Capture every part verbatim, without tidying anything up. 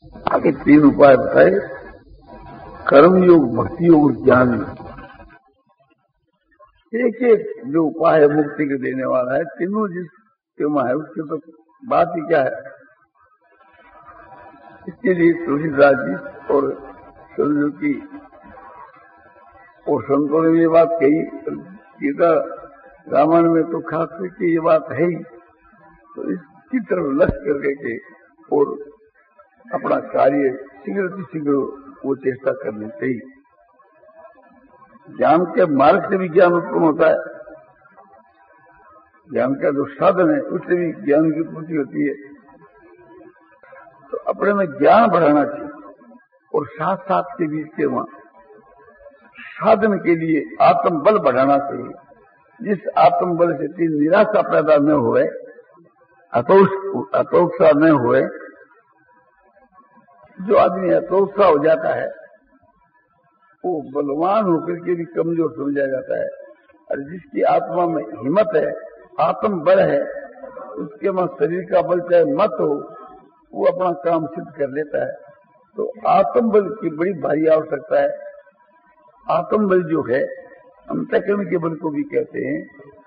आगे तीन उपाय बताए, कर्म योग, भक्ति योग और ज्ञान योग। एक एक जो उपाय है मुक्ति के देने वाला है, तीनों जिसके में है उसकी तो बात ही क्या है। इसके लिए तुलसीदास जी और सुजुकी और संतों ने ये बात कही, गीता रामायण में तो खास करके ये बात है ही। तो इसकी तरफ लक्ष्य करके के और अपना कार्य शीघ्र से शीघ्र वो चेष्टा करनी चाहिए। ज्ञान के मार्ग से भी ज्ञान उत्पन्न होता है, ज्ञान का जो साधन है उससे भी ज्ञान की पूर्ति होती है। तो अपने में ज्ञान बढ़ाना चाहिए और साथ साथ के बीच के वहां साधन के लिए आत्म बल बढ़ाना चाहिए, जिस आत्म बल से तीन निराशा पैदा न हुए, हतोत्साह न हुए। जो आदमी हतोत्साह हो जाता है वो बलवान होकर के भी कमजोर समझा जाता है, और जिसकी आत्मा में हिम्मत है, आत्म बल है, उसके में शरीर का बल चाहे मत हो, वो अपना काम सिद्ध कर लेता है। तो आत्म बल की बड़ी भारी आवश्यकता है। आत्म बल जो है अंतःकरण के बल को भी कहते हैं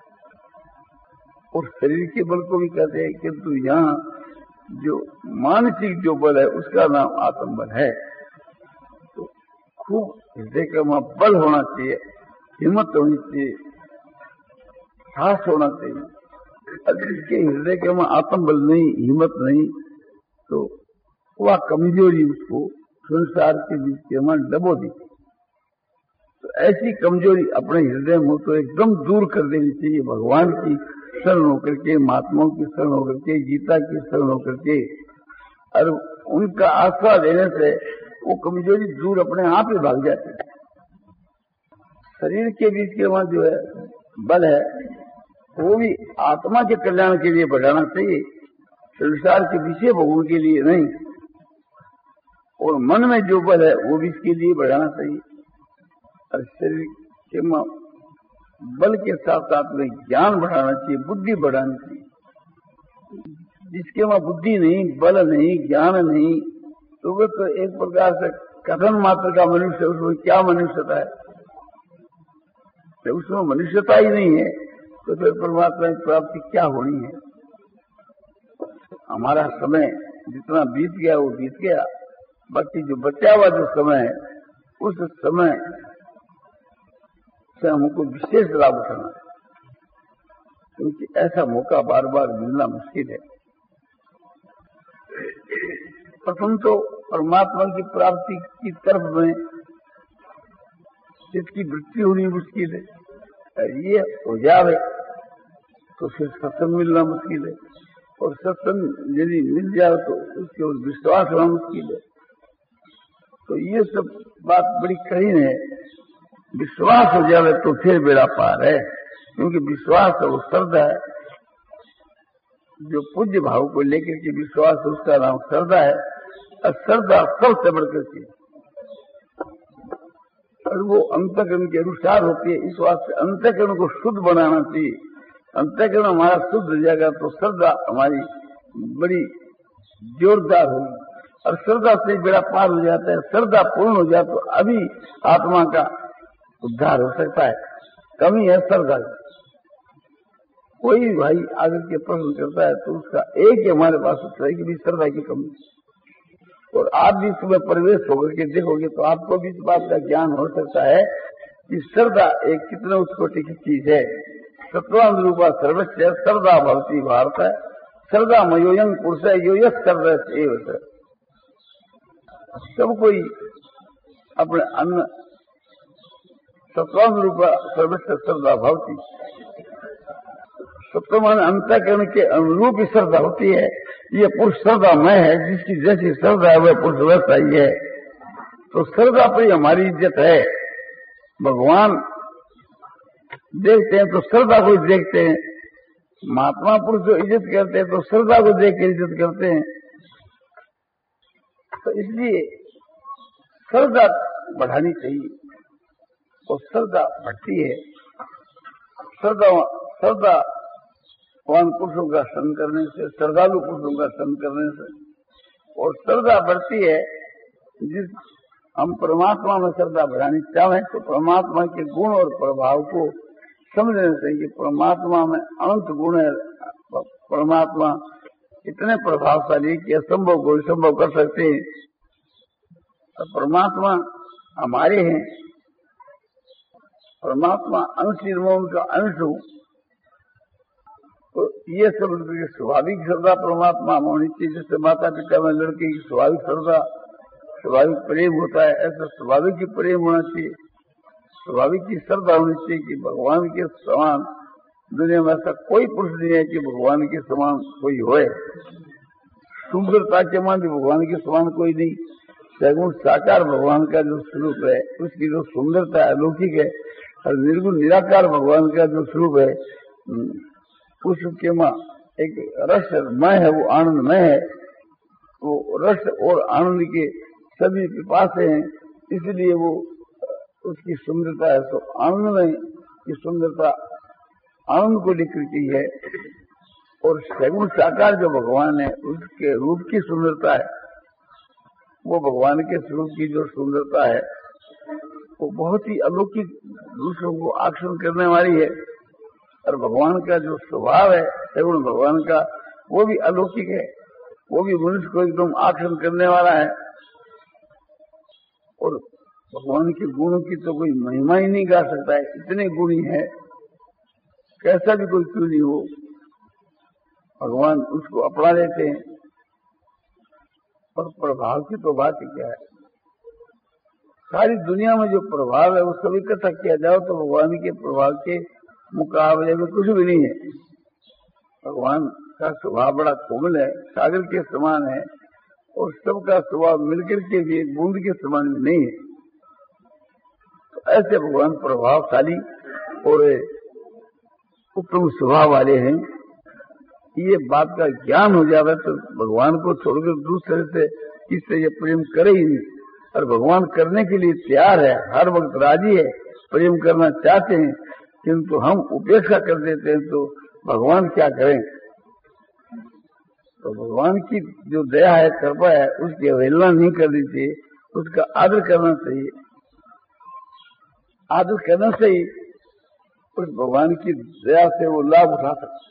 और शरीर के बल को भी कहते हैं, किंतु यहाँ जो मानसिक जो बल है उसका नाम आत्म बल है। तो खूब हृदय का वहां बल होना चाहिए, हिम्मत होनी चाहिए, साहस होना चाहिए। अगर इसके हृदय के वहां आत्म बल नहीं, हिम्मत नहीं, तो वह कमजोरी उसको संसार के बीच के वहां डबो दी। तो ऐसी कमजोरी अपने हृदय में तो एकदम दूर कर देनी चाहिए। भगवान की शरण होकर के, महात्माओं की शरण होकर के, गीता की शरण होकर के, और उनका आश्रय देने से वो कमजोरी दूर अपने आप ही भाग जाती है। शरीर के बीच के वहां जो है बल है वो भी आत्मा के कल्याण के लिए बढ़ाना चाहिए, संसार के विषय भोगों के लिए नहीं। और मन में जो बल है वो भी इसके लिए बढ़ाना चाहिए। और शरीर के बल के साथ साथ में ज्ञान बढ़ाना चाहिए, बुद्धि बढ़ानी चाहिए। जिसके वहां बुद्धि नहीं, बल नहीं, ज्ञान नहीं, तो वो तो एक प्रकार से कथन मात्र का मनुष्य, उसमें क्या मनुष्यता है? तो उसमें मनुष्यता ही नहीं है तो फिर परमात्मा की प्राप्ति क्या होनी है? हमारा समय जितना बीत गया वो बीत गया, बाकी जो बचा हुआ जो समय है उस समय से हमको विशेष लाभ उठाना है, क्योंकि ऐसा मौका बार बार मिलना मुश्किल है। प्रथम तो परमात्मा की प्राप्ति की तरफ में जिसकी वृत्ति होनी मुश्किल है, ये हो जावे तो फिर सत्संग मिलना मुश्किल है, और सत्संग यदि मिल जाए तो उसके ऊपर विश्वास होना मुश्किल है। तो ये सब बात बड़ी कठिन है। विश्वास हो जाए तो फिर बेड़ा पार है, क्योंकि विश्वास है वो श्रद्धा है। जो पूज्य भाव को लेकर के विश्वास है उसका नाम श्रद्धा है, और श्रद्धा सबसे बढ़कर के और वो अंतःकरण के अनुसार होती है। इस वास्ते अंतःकरण को शुद्ध बनाना चाहिए। अंतःकरण हमारा शुद्ध हो जाएगा तो श्रद्धा हमारी बड़ी जोरदार होगी, और श्रद्धा से बेड़ा पार हो जाता है। श्रद्धा पूर्ण हो जाए तो अभी आत्मा का उद्धार हो सकता है। कमी है श्रद्धा की। कोई भाई आगे के प्रश्न करता है तो उसका एक ही हमारे पास उत्तर है कि भी श्रद्धा की कमी। और आप भी इसमें प्रवेश होकर के देखोगे तो आपको भी इस बात का ज्ञान हो सकता है कि श्रद्धा एक कितने उत्कोटि की चीज है। सत्वान रूपा सर्वस्व श्रद्धा भवती भारत है, श्रद्धा मयोयंग पुरुष है यो यश सर्वस्व। सब कोई अपने अन्न सत्वान रूपा सर्वस्व श्रद्धा भवती, सत्वमान अंतःकरण के अनुरूप ही श्रद्धा होती है। ये पुरुष श्रद्धामय है, जिसकी जैसी श्रद्धा है वह पुरुष वैसा ही है। तो श्रद्धा पर ही हमारी इज्जत है। भगवान देखते हैं तो श्रद्धा को देखते हैं, महात्मा पुरुष जो इज्जत करते हैं तो श्रद्धा को देख कर इज्जत करते हैं। तो इसलिए श्रद्धा बढ़ानी चाहिए, और श्रद्धा बढ़ती है। श्रद्धा श्रद्धा वान पुरुषों का संग करने से, श्रद्धालु पुरुषों का संग करने से और श्रद्धा बढ़ती है। जिस हम परमात्मा में श्रद्धा बढ़ानी चाहें तो परमात्मा के गुण और प्रभाव को समझने चाहिए। परमात्मा में अनंत गुण है, परमात्मा इतने प्रभावशाली कि असंभव को संभव कर सकते हैं। तो परमात्मा हमारे हैं, परमात्मा अंश निर्मोह का अंश हूँ। तो ये सब स्वाभाविक श्रद्धा परमात्मा में होनी चाहिए। जैसे माता पिता में लड़के की स्वाभाविक श्रद्धा, स्वाभाविक प्रेम होता है, ऐसा स्वाभाविक ही प्रेम होना चाहिए, स्वाभाविक की श्रद्धा होनी चाहिए कि भगवान के समान दुनिया में ऐसा कोई पुरुष नहीं है कि भगवान के समान कोई होए। सुंदरता के मान भी भगवान के समान कोई नहीं। सगुण साकार भगवान का जो स्वरूप है, उसकी जो सुंदरता है अलौकिक है, और निर्गुण निराकार भगवान का जो स्वरूप है उसके मां एक रसमय है, वो आनंदमय है। वो रस और आनंद के सभी पिपासे हैं, इसलिए वो उसकी सुंदरता है। तो आनंदमय की सुंदरता आनंद को लेकर की है। और सगुण साकार जो भगवान है उसके रूप की सुंदरता है, वो भगवान के स्वरूप की जो सुंदरता है वो बहुत ही अलौकिक, दूसरों को आकर्षण करने वाली है। और भगवान का जो स्वभाव है सगुण भगवान का, वो भी अलौकिक है, वो भी मनुष्य को एकदम आकर्षण करने वाला है। और भगवान के गुणों की तो कोई महिमा ही नहीं गा सकता है, इतने गुणी है, कैसा भी कोई क्यों नहीं हो, भगवान उसको अपना लेते हैं। और प्रभाव की तो बात ही क्या है, सारी दुनिया में जो प्रभाव है वो सब इकट्ठा किया जाओ तो भगवान के प्रभाव के मुकाबले में कुछ भी नहीं है। भगवान का स्वभाव बड़ा कोमल है, सागर के समान है, और सबका स्वभाव मिलकर के भी एक बूंद के समान भी नहीं है। तो ऐसे भगवान प्रभावशाली और उत्तम स्वभाव वाले हैं। ये बात का ज्ञान हो जाए तो भगवान को छोड़कर दूसरे से किससे ये प्रेम करे ही नहीं। और भगवान करने के लिए तैयार है, हर वक्त राजी है, प्रेम करना चाहते हैं, किंतु हम उपेक्षा कर देते हैं तो भगवान क्या करें। तो भगवान की जो दया है, कृपा है, उसकी अवहेलना नहीं करनी चाहिए, उसका आदर करना चाहिए। आदर करने से ही उस भगवान की दया से वो लाभ उठा सकते।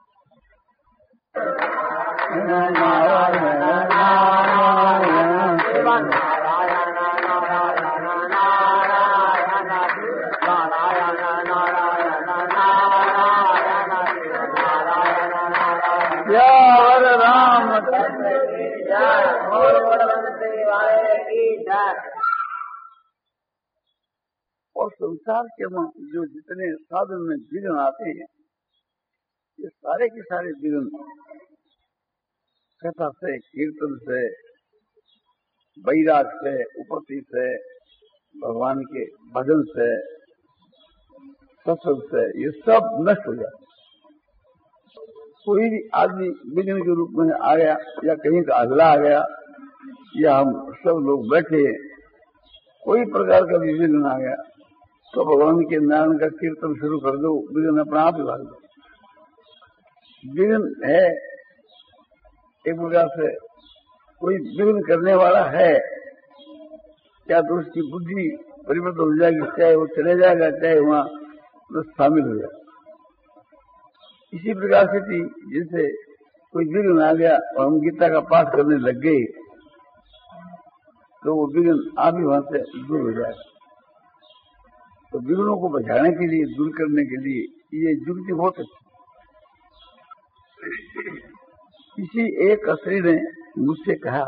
और संसार के जो जितने साधन में विघ्न आते हैं, ये सारे के सारे विघ्न कथा से, कीर्तन से, वैराग से, उपति से, भगवान के भजन से, सत्संग से, ये सब नष्ट हो जाए। कोई भी आदमी विघ्न के रूप में आ गया या कहीं का अगला आ गया या हम सब लोग बैठे, कोई प्रकार का भी विघ्न आ गया तो भगवान के नाम का कीर्तन शुरू कर दो, विघ्न अपना आप ही भाग दो। विघ्न है एक प्रकार से, कोई विघ्न करने वाला है क्या तो उसकी बुद्धि परिवर्तन हो जाएगी, चाहे वो चले जाएगा चाहे वहां तो शामिल हो जाएगा। इसी प्रकार से थी, जैसे कोई विघ्न आ गया और हम गीता का पाठ करने लग गए तो वो विघ्न आप ही वहां से दूर हो जाएगा। तो विघ्नों को बचाने के लिए, दूर करने के लिए ये युक्ति बहुत अच्छी। किसी एक स्त्री ने मुझसे कहा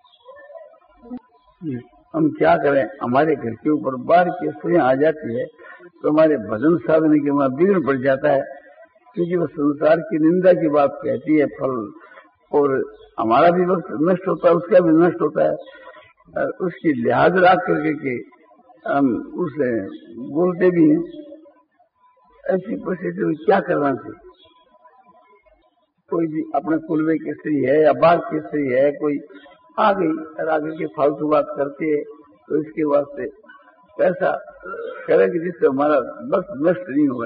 हम क्या करें, हमारे घर के ऊपर बाहर की स्त्रियां आ जाती है तो हमारे भजन साधने के वहां विघ्न पड़ जाता है, क्योंकि वो संसार की निंदा की बात कहती है फल, और हमारा भी वक्त नष्ट होता है, उसका भी नष्ट होता है। उसकी लिहाज रख करके के हम उसे बोलते भी हैं। ऐसी परिस्थिति में क्या करना चाहिए? कोई भी अपने कुलवे की स्त्री है या बाहर की स्त्री है, कोई आ गई और आगे के फालतू बात करती है तो इसके वास्ते ऐसा करेंगे जिससे हमारा वक्त नष्ट नहीं हुआ।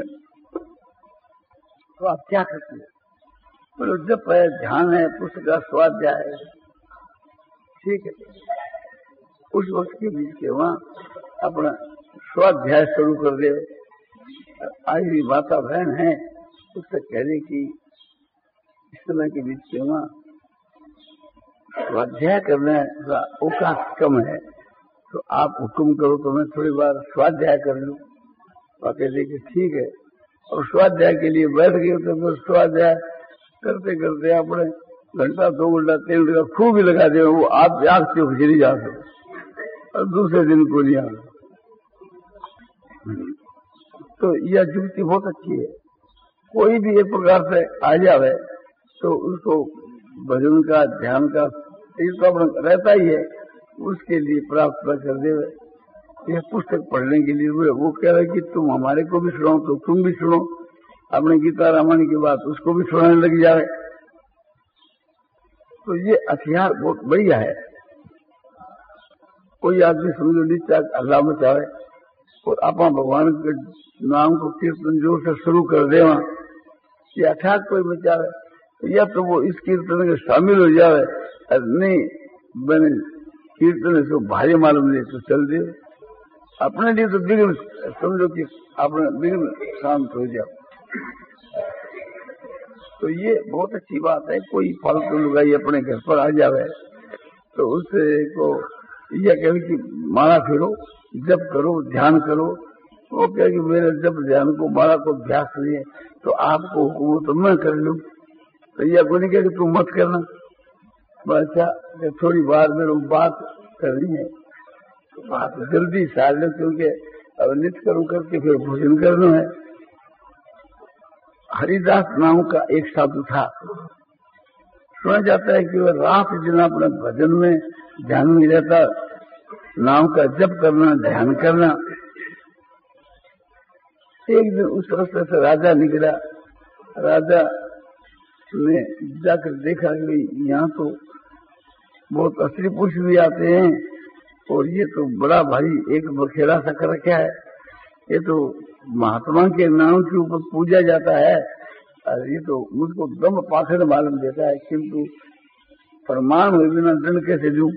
तो आप क्या करते हैं? बोलो जब है, ध्यान है, पुस्तक का स्वाध्याय है, ठीक है। उस वक्त के बीच के वहां अपना स्वाध्याय शुरू कर दे। आज भी माता बहन है उससे कह दे कि इस समय के बीच के वहां स्वाध्याय करना का अवकाश कम है, तो आप हुक्म करो तो मैं थोड़ी बार स्वाध्याय कर लूं। और कहते कि ठीक है, और स्वाध्याय के लिए बैठ गए तो फिर स्वाध्याय करते करते अपने घंटा दो घंटा तीन घंटा खूब ही लगा दे, वो आप याद से चली जा सके और दूसरे दिन को नहीं आ। तो यह जुक्ति बहुत अच्छी है। कोई भी एक प्रकार से आ जावे तो उसको भजन का ध्यान का तो अपना रहता ही है, उसके लिए प्राप्त कर दे। यह पुस्तक पढ़ने के लिए वो कह रहे कि तुम हमारे को भी सुनाओ, तो तुम भी सुनो अपने गीता रामायण की बात, उसको भी सुनाने लग जाए। तो ये हथियार बहुत बढ़िया है। कोई आदमी समझो नीचा अल्लाह मचावे और अपना भगवान के नाम को कीर्तन जोर से शुरू कर दे, ये अठाक कोई मचावे, या तो वो इस कीर्तन के शामिल हो जाए, नहीं मैंने कीर्तन इसको भारी मालूम नहीं तो चल दे। अपने लिए तो विघ्न समझो कि अपने विघ्न शांत हो जाओ। तो ये बहुत अच्छी बात है। कोई फालतू लुगाई अपने घर पर आ जावे तो उससे को यह कहे कि माला फिरो, जप करो, ध्यान करो। वो कहे कि मेरे जप ध्यान को माला को अभ्यास नहीं है, तो आपको हुक्म तो मैं कर लूं। तो यह को नहीं कहे कि तुम मत करना। अच्छा थोड़ी बार मेरे बात करनी है, तो बात जल्दी साल लो, क्योंकि अब नित्य करूं करके फिर भोजन करना है। हरिदास नाम का एक साधु था। सुना जाता है कि वह रात दिन अपने भजन में ध्यान में रहता, नाम का जप करना, ध्यान करना। एक दिन उस रास्ते से राजा निकला। राजा ने जाकर देखा कि यहाँ तो बहुत स्त्री पुरुष भी आते हैं और ये तो बड़ा भारी एक बखेड़ा सा कर रखा है। ये तो महात्मा के नाम के ऊपर पूजा जाता है और ये तो मुझको दम पाखंड मालूम देता है, किंतु प्रमाण हुए बिना दंड कैसे दूं।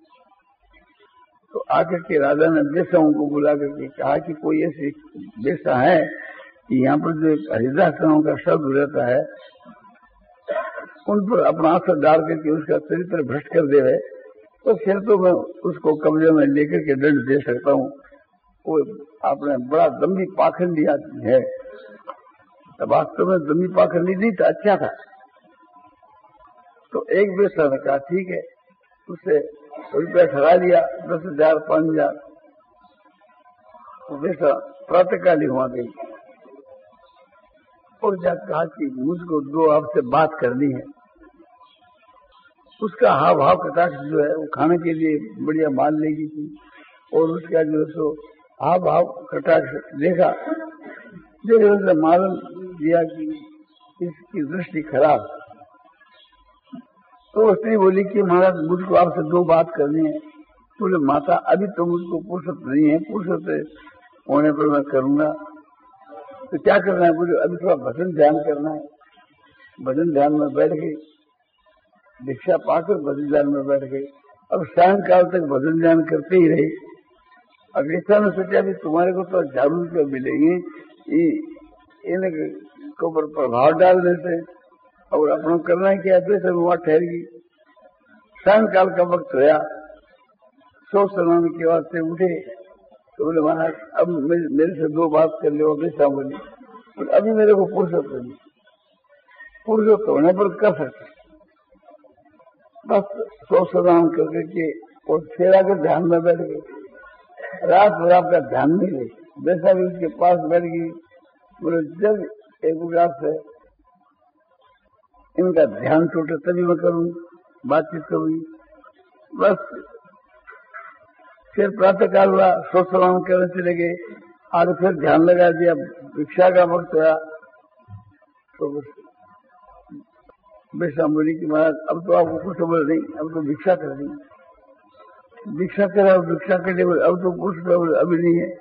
तो आकर के राजा ने बेसाओं को बुला करके कहा कि कोई ऐसी बेसा है कि यहाँ पर जो हरिदास नाम का शब्द रहता है उन पर अपना असर डाल करके उसका चरित्र भ्रष्ट कर देवे, तो फिर तो मैं उसको कब्जे में लेकर के दंड दे सकता हूँ। वो आपने बड़ा दम्भी पाखंडी आदमी है। तो वास्तव में दम्भी पाखंडी नहीं था, अच्छा था। तो एक बेसा ने कहा ठीक है, उससे रुपया ठगा लिया, दस हजार पांच हजार। बेसा प्रातःकाली वहां गई और जाकर कहा कि मुझको दो आपसे बात करनी है। उसका हाव भाव कटाक्ष जो है वो खाने के लिए बढ़िया मान लेगी थी, और उसका जो सो हाव भाव कटाक्ष देखा, जैसे उसने मालूम दिया कि इसकी दृष्टि खराब। तो स्त्री बोली कि महाराज मुझको आपसे दो बात करनी है। बोले माता अभी तो मुझको फुर्सत नहीं है, फुर्सत होने पर मैं करूंगा। तो क्या करना है? बोले अभी थोड़ा भजन ध्यान करना है। भजन ध्यान में बैठ गई, दीक्षा पाकर भजन ध्यान में बैठ गई। अब सायंकाल तक भजन ध्यान करते ही रही। अग्निष्ठा ने सोचा भी तुम्हारे को तो हजार रुपये मिलेंगे, इनके ऊपर प्रभाव डाल देते और अपना करना है क्या? तो सब वहां ठहर गई। सायंकाल का वक्त होया, सौ स्नान के बाद से उठे तो बोले महाराज अब मेरे से दो बात कर लो। अग्निष्ठा बोली अभी मेरे को फुर्सत नहीं। फुर्सत होने पर कर सकते, बस सौ स्नान करके के और फिर आकर ध्यान में बैठ गई। रात भर आपका ध्यान नहीं रही। वैसा भी उसके पास बैठ गई। बोले जब एक बात से इनका ध्यान टूटे तभी मैं करूँ, बातचीत करूंगी। बस फिर प्रातःकाल हुआ, सौ स्नान करने चले गए। आज फिर ध्यान लगा दिया। भिक्षा का वक्त हुआ तो बेसा बोली कि महाराज अब तो आपको कुछ बोल नहीं, अब तो भिक्षा कर दी। भिक्षा करा, भिक्षा के लिए अब तो कुछ अभी नहीं है।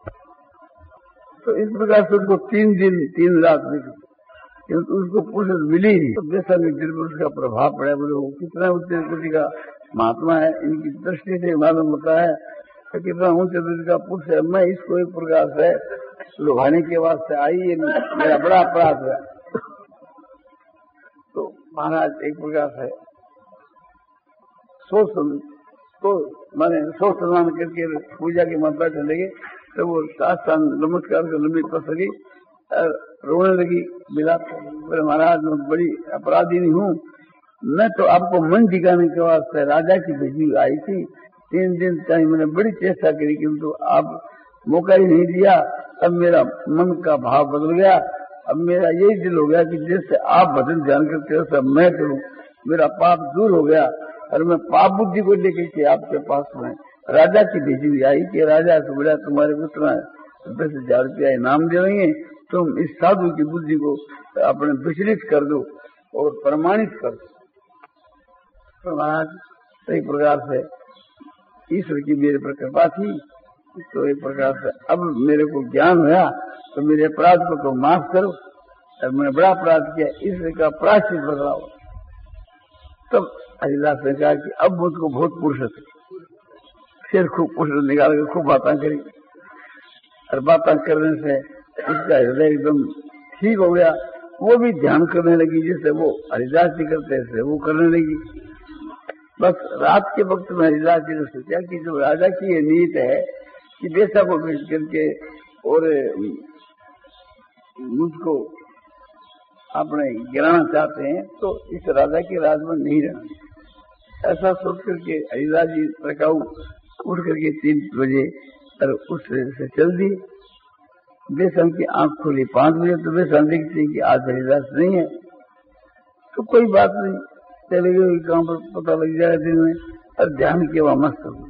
तो इस प्रकार से उसको तीन दिन तीन रात निकली, किंतु उसको फुर्सत मिली नहीं। तो बेसा ने दिल पर उसका प्रभाव पड़ा। बोले वो कितना उच्च कोटि का महात्मा है, इनकी दृष्टि से मालूम होता है कि कितना ऊंचे दर्जे का पुरुष है। मैं इसको एक प्रकार से लुभाने के वास्ते आई, ये मेरा बड़ा अपराध है। तो महाराज एक प्रकार से सोच तो मैंने सोच स्नान करके पूजा के मत बैठने लगे, तो वो साष्टांग नमस्कार कर लंबी पस गई, रोने लगी, मिला। बोले महाराज मैं बड़ी अपराधी नहीं हूँ, मैं तो आपको मन दिखाने के वास्ते राजा की भेजी आई थी। तीन दिन तक मैंने बड़ी चेष्टा करी, किंतु आप मौका ही नहीं दिया। अब मेरा मन का भाव बदल गया। अब मेरा यही दिल हो गया कि जैसे आप भजन ध्यान करते हो सब मैं करूं। मेरा पाप दूर हो गया और मैं पाप बुद्धि को लेकर के आपके पास में राजा की भेजी हुई आई कि राजा से बोला तुम्हारे पुत्र दस हजार रुपया इनाम देंगे, तुम इस साधु की बुद्धि को अपने विचलित कर दो और प्रमाणित कर दो। तो महाराज एक प्रकार से ईश्वर की मेरे पर कृपा थी, तो एक प्रकार से अब मेरे को ज्ञान हुआ, तो मेरे अपराध को तो माफ करो। और मैंने बड़ा अपराध किया, ईश्वर का प्रायश्चित बदलाओ। तब हरिदास ने कहा कि अब मुझको बहुत पुरुष थे, फिर खूब पुरुष निकाल कर खूब बातें करी, और बातें करने से उसका हृदय एकदम ठीक हो गया। वो भी ध्यान करने लगी, जैसे वो हरिदास जी करते थे वो करने लगी। बस रात के वक्त में हरिदास जी ने सोचा कि जो राजा की ये नीत है कि बेसा को भेज करके और मुझको अपने गिराना चाहते हैं, तो इस राजा के राज में नहीं रहना। ऐसा सोच करके हरिदास जी प्रकाऊ उठ करके तीन बजे और उससे चल दिए। बेसन की आंख खुली पांच बजे, तो बेसन देखते कि आज हरिदास नहीं है, तो कोई बात नहीं, चले गए काम पर पता लग जाएगा दिन में, और ध्यान किया वहां मस्त हो।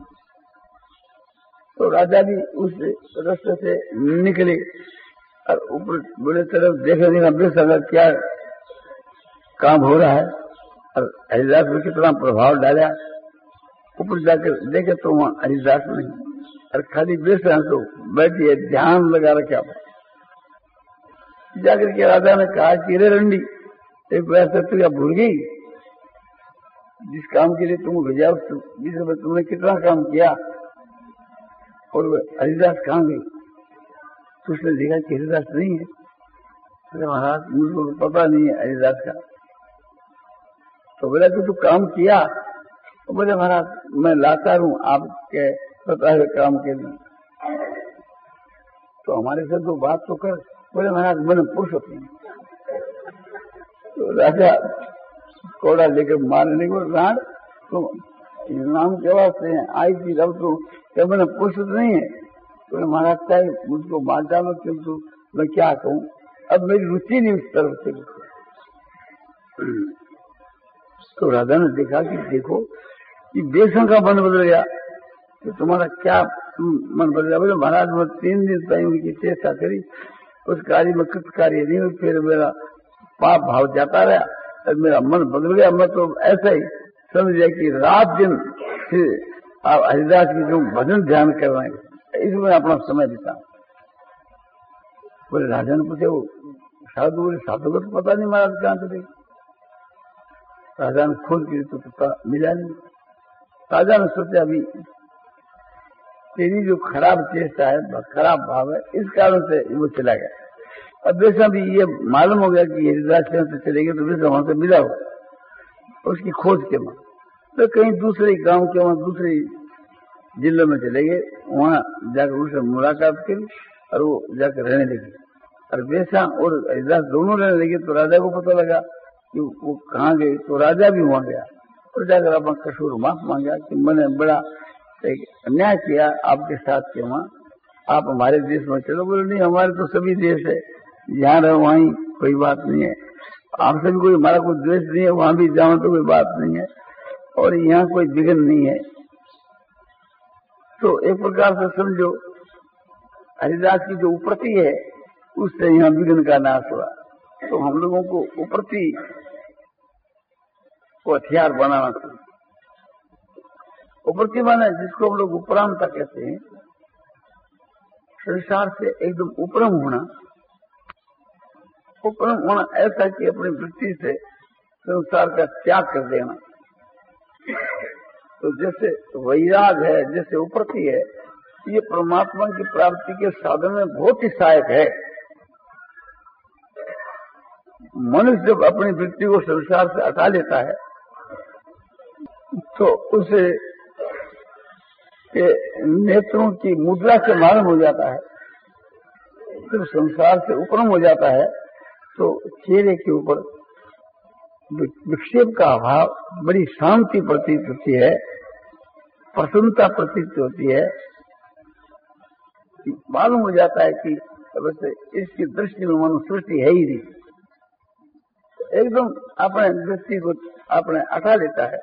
तो राजा भी उस रास्ते से निकले और ऊपर बड़े तरफ देखे देखा बेसन क्या काम हो रहा है, और हरिदास में कितना प्रभाव डाला। ऊपर जाकर देखे तो वहां हरिदास नहीं, और खाली बेसन तो बैठिए ध्यान लगा रखा। जाकर के राजा ने कहा कि रे रंडी, एक वैसे तू या भूल गई, जिस काम के लिए तुम भेजा जिस समय तुमने कितना काम किया, और हरिदास कहाँ गई? तो उसने देखा कि हरिदास नहीं है। अरे महाराज मुझको पता नहीं है हरिदास का। तो बोला कि तू काम किया? तो बोले महाराज मैं लाता हूँ आपके पता है काम के लिए, तो हमारे साथ तो बात तो कर। बोले महाराज मैंने पुरुषोत्तम नहीं। तो राजा कोड़ा लेकर मारने को राण तो नाम के वास्ते आई थी, अब तो क्या मैंने पुरुषोत्तम नहीं है? तो महाराज चाहे मुझको मार डालो, किंतु मैं क्या कहूँ, अब मेरी रुचि नहीं उस तरफ से। तो राजा ने देखा कि देखो कि बेसन का मन बदल गया, तो तुम्हारा क्या मन बदल गया? बोले महाराज मैं तीन दिन तक उनकी चेष्टा करी, उस कार्य में कृत कार्य नहीं हुई, फिर मेरा पाप भाव जाता रहा और मेरा मन बदल गया। मैं तो ऐसा ही समझ गया कि रात दिन फिर आप हरिदास की जो भजन ध्यान कर रहे हैं, इसमें अपना समय बिता। बोले राजा ने पूछे वो साधु, बोले साधु को तो पता नहीं महाराज कहाँ चले। राजा ने खोज की तो पता मिला नहीं। राजा ने सोचा अभी तेरी जो खराब चेष्टा है, खराब भाव है, इस कारण से वो चला गया। अब वैसा भी ये मालूम हो गया कि हरिदास से चलेंगे तो वैसा वहां से मिला हो, उसकी खोज के वहां तो कहीं दूसरे गांव के वहां दूसरे जिले में चले गए। वहां जाकर उनसे मुलाकात की और वो जाकर रहने लगे, और वैसा और हरिदास दोनों रहने लगे। तो राजा को पता लगा कि वो कहाँ गए, तो राजा भी वहां गया और जाकर अपना कसूर माफ मांगा कि मैंने बड़ा एक अन्याय किया आपके साथ के वहां, आप हमारे देश में चलो। बोले नहीं, हमारे तो सभी देश है, जहाँ रहो वहीं कोई बात नहीं है, आपसे भी कोई हमारा कोई द्वेष नहीं है, वहां भी जाओ तो कोई बात नहीं है, और यहाँ कोई विघ्न नहीं है। तो एक प्रकार से समझो हरिदास की जो उपरति है उससे यहाँ विघ्न का नाश हुआ। तो हम लोगों को उपरति को हथियार बनाना चाहिए। उपरति माने जिसको हम लोग उपरामता कहते हैं, संसार से एकदम उपरम होना। उपरम होना ऐसा कि अपनी वृत्ति से संसार का त्याग कर देना। तो जैसे वैराग है, जैसे उपरति है, ये परमात्मा की प्राप्ति के साधन में बहुत ही सहायक है। मनुष्य जब अपनी वृत्ति को संसार से हटा लेता है तो उसे नेत्रों की मुद्रा से मालूम हो जाता है, जब संसार से उपरम हो जाता है तो चेहरे के ऊपर विक्षेप का अभाव, बड़ी शांति प्रतीत होती है, प्रसन्नता प्रतीत होती है। मालूम हो जाता है कि वैसे इसकी दृष्टि में मनो सृष्टि है ही नहीं, एकदम अपने दृष्टि को अपने हटा लेता है।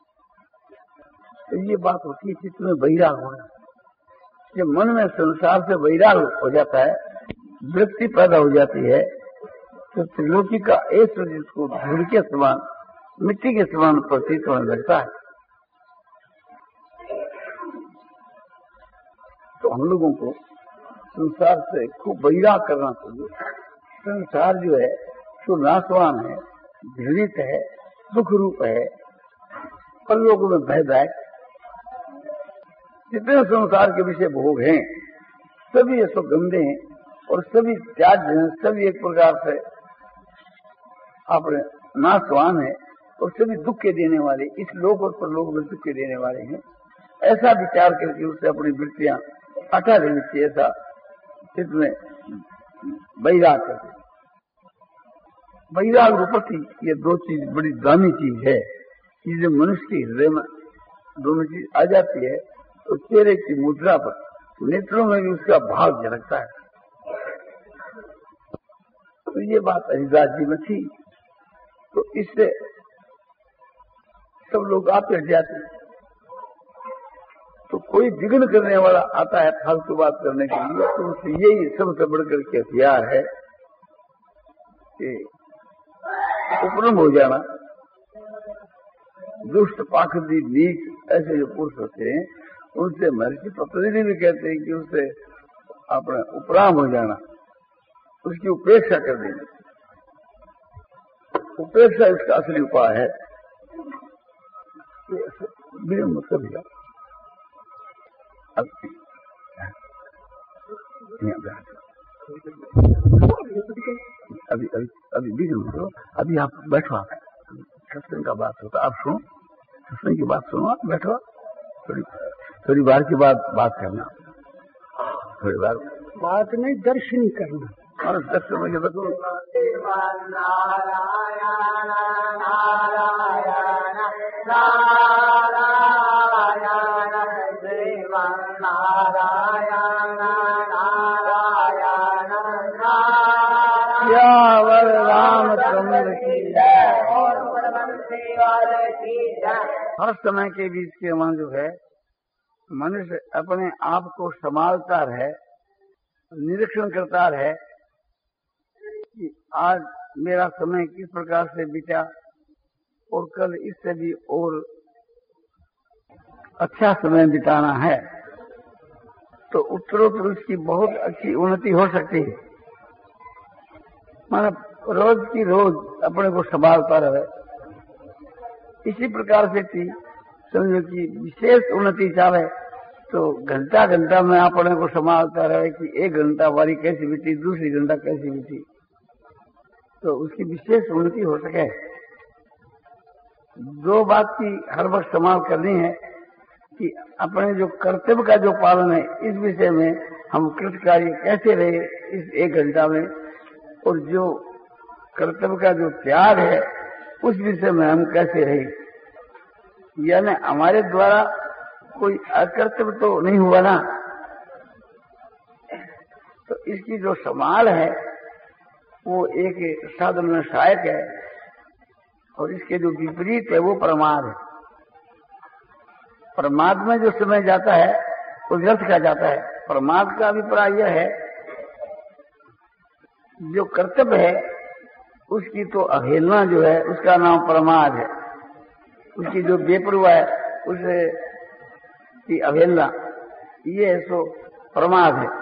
तो ये बात होती है चित्त में वैराग होना। जब मन में संसार से वैराग हो जाता है, वृत्ति पैदा हो जाती है, तो त्रिलोकी का ऐश्वर्य जिसको धूल के समान, मिट्टी के समान प्रतीत होने लगता है। तो हम लोगों को संसार से खूब वैराग करना चाहिए। संसार जो है तो नाशवान है, घृणित है, दुख रूप है, परलोक में भयदायक। जितने संसार के विषय भोग हैं सभी ऐसो गंदे हैं और सभी त्याज्य हैं, सभी एक प्रकार से अपने नाशवान है और सभी दुख के देने वाले, इस लोक और परलोक में दुख के देने वाले हैं। ऐसा विचार करके उससे अपनी वृत्तियां हटा देनी चाहिए। ऐसा इसमें वैराग करके, वैराग रूपति, ये दो चीज बड़ी दामी चीज है। कि जब मनुष्य के हृदय में दोनों चीज आ जाती है तो चेहरे की मुद्रा पर, नेत्रों में भी उसका भाव झलकता है। तो ये बात हरिदास जी में थी, तो इससे सब लोग आते जाते। तो कोई विघ्न करने वाला आता है फालतू बात करने के लिए, तो उससे यही सबसे बढ़कर के हथियार है कि उपरम हो जाना। दुष्ट, पाखंडी, नीच ऐसे जो पुरुष होते हैं उनसे महर्षि पतंजलि भी कहते हैं कि उससे अपने उपराम हो जाना, उसकी उपेक्षा कर देना। उपेक्षा इसका असली उपाय है। मतलब अभी अभी अभी भी अभी आप बैठो, आप सत्संग का बात होता, आप सुनो, सत्संग की बात सुनो, आप बैठो, थोड़ी थोड़ी बार की बात बात करना, थोड़ी बार बात नहीं, दर्शन करना। और दर्शन में जब रामचंद्र की हर समय के बीच के वहां जो है मनुष्य अपने आप को संभालता रहे, निरीक्षण करता रहे कि आज मेरा समय किस प्रकार से बीता और कल इससे भी और अच्छा समय बिताना है, तो उत्तरोत्तर उसकी बहुत अच्छी उन्नति हो सकती है। माना रोज की रोज अपने को संभालता रहे। इसी प्रकार से थी समझो कि विशेष उन्नति चाहे तो घंटा घंटा में अपने को संभालता रहे कि एक घंटा वारी कैसी बीती, दूसरी घंटा कैसी बीती, तो उसकी विशेष उन्नति हो सके। दो बात की हर वक्त संभाल करनी है कि अपने जो कर्तव्य का जो पालन है इस विषय में हम कृतकार्य कैसे रहे इस एक घंटा में, और जो कर्तव्य का जो त्याग है उस विषय में हम कैसे रहे। यानी हमारे द्वारा कोई अकर्तव्य तो नहीं हुआ ना, तो इसकी जो संभाल है वो एक साधन में सहायक है, और इसके जो विपरीत है वो प्रमाद है। प्रमाद में जो समय जाता है वो व्यर्थ का जाता है। प्रमाद का अभिप्राय यह है जो कर्तव्य है उसकी तो अवहेलना जो है उसका नाम प्रमाद है, उसकी जो बेपरवाह है उसे की अवहेलना, ये सो प्रमाद है।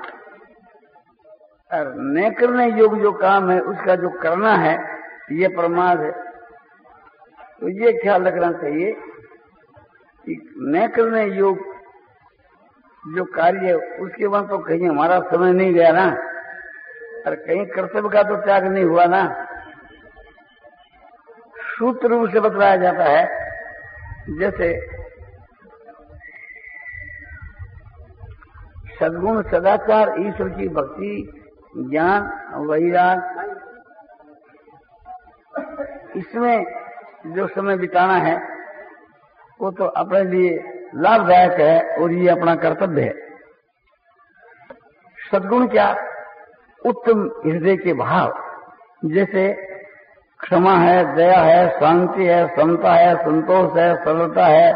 और न करने योग्य जो काम है उसका जो करना है ये प्रमाद है। तो ये ख्याल रखना चाहिए कि न करने योग जो कार्य है उसके बाद तो कहीं हमारा समय नहीं गया ना, और कहीं कर्तव्य का तो त्याग नहीं हुआ ना। सूत्र रूप से बतलाया जाता है, जैसे सद्गुण, सदाचार, ईश्वर की भक्ति, ज्ञान, वैराग, इसमें जो समय बिताना है वो तो अपने लिए लाभदायक है और ये अपना कर्तव्य है। सद्गुण क्या? उत्तम हृदय के भाव, जैसे क्षमा है, दया है, शांति है, समता है, संतोष है, सरलता है,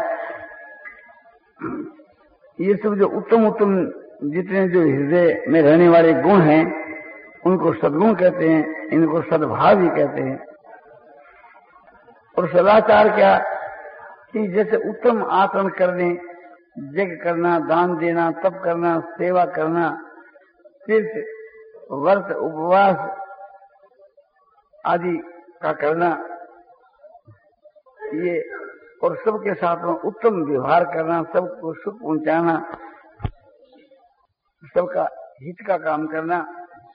ये सब जो उत्तम उत्तम जितने जो हृदय में रहने वाले गुण हैं उनको सद्गुण कहते हैं, इनको सद्भाव भी कहते हैं। और सदाचार क्या? कि जैसे उत्तम आचरण करने, यज्ञ करना, दान देना, तप करना, सेवा करना, तीर्थ, व्रत, उपवास आदि का करना, ये, और सबके साथ में उत्तम व्यवहार करना, सबको सुख पहुंचाना, सबका हित का काम करना,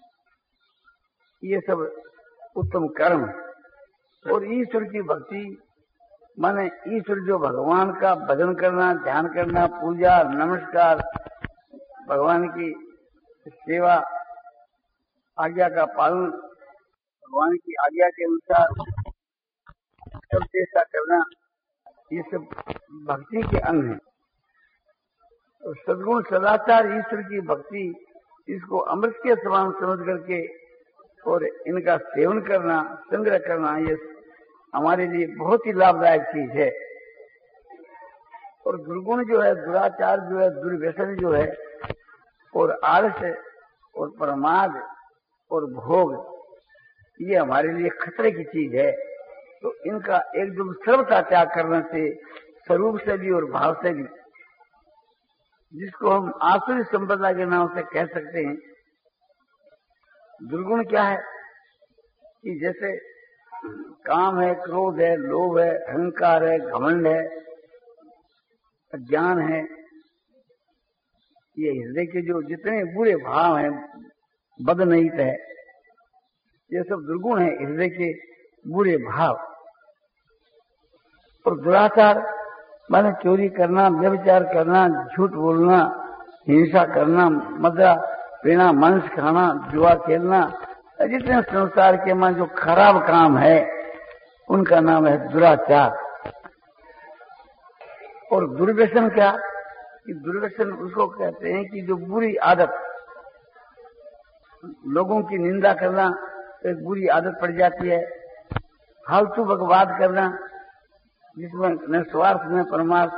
ये सब उत्तम कर्म। और ईश्वर की भक्ति माने ईश्वर जो भगवान का भजन करना, ध्यान करना, पूजा, नमस्कार, भगवान की सेवा, आज्ञा का पालन, भगवान की आज्ञा के अनुसार सब चेष्टा करना, ये सब भक्ति के अंग हैं। तो सद्गुण, सदाचार, ईश्वर की भक्ति, इसको अमृत के समान समझ करके और इनका सेवन करना, संग्रह करना, ये हमारे लिए बहुत ही लाभदायक चीज है। और दुर्गुण जो है, दुराचार जो है, दुर्व्यसन जो है, और आलस्य और प्रमाद और भोग, ये हमारे लिए खतरे की चीज है। तो इनका एकदम सर्वथा त्याग करने से, स्वरूप से भी और भाव से भी, जिसको हम आसुरी संपदा के नाम से कह सकते हैं। दुर्गुण क्या है? कि जैसे काम है, क्रोध है, लोभ है, अहंकार है, घमंड है, अज्ञान है, ये हृदय के जो जितने बुरे भाव हैं, बदनयित है, ये सब दुर्गुण है, हृदय के बुरे भाव। और दुराचार माने चोरी करना, व्यभिचार करना, झूठ बोलना, हिंसा करना, मदिरा पीना, मांस खाना, जुआ खेलना, जितने संसार के में जो खराब काम है उनका नाम है दुराचार। और दुर्व्यसन क्या? कि दुर्व्यसन उसको कहते हैं कि जो बुरी आदत, लोगों की निंदा करना एक बुरी आदत पड़ जाती है, फालतू बकवाद करना जिसमें न स्वार्थ न परमार्थ,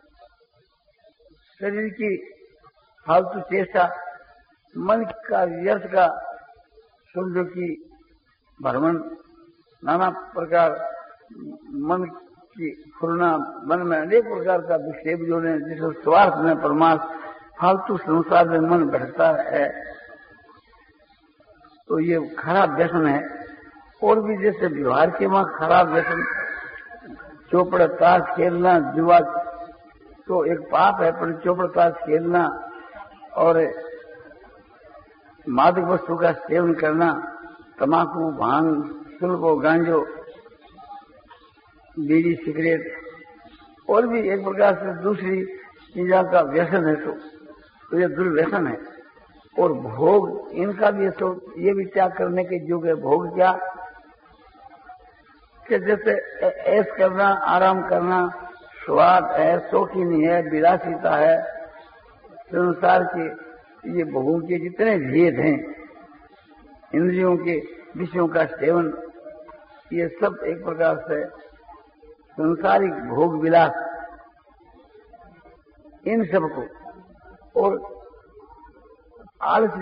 शरीर की फालतू चेष्टा, मन का व्यर्थ का समझो की भ्रमण, नाना प्रकार मन की फुरना, मन में अनेक प्रकार का विक्षेप जो है, जिसमें स्वार्थ में परमार्थ, फालतू संसार में मन बढ़ता है, तो ये खराब व्यसन है। और भी जैसे व्यवहार के वहां खराब व्यसन, चौपड़ ताश खेलना, जुआ तो एक पाप है, पर चौपड़ ताश खेलना और मादक वस्तु का सेवन करना, तमाकू, भांग, सुल्फो, गांजो, बीड़ी, सिगरेट, और भी एक प्रकार से दूसरी चीजों का व्यसन है, तो, तो ये दुर्व्यसन है। और भोग, इनका भी तो ये भी त्याग करने के योग्य है। भोग क्या? कि जैसे ऐश करना, आराम करना, स्वाद है, शौकीनी है, विलासिता है, संसार के ये भोगों के जितने भेद हैं, इंद्रियों के विषयों का सेवन, ये सब एक प्रकार से संसारिक भोग विलास, इन सबको। और आलस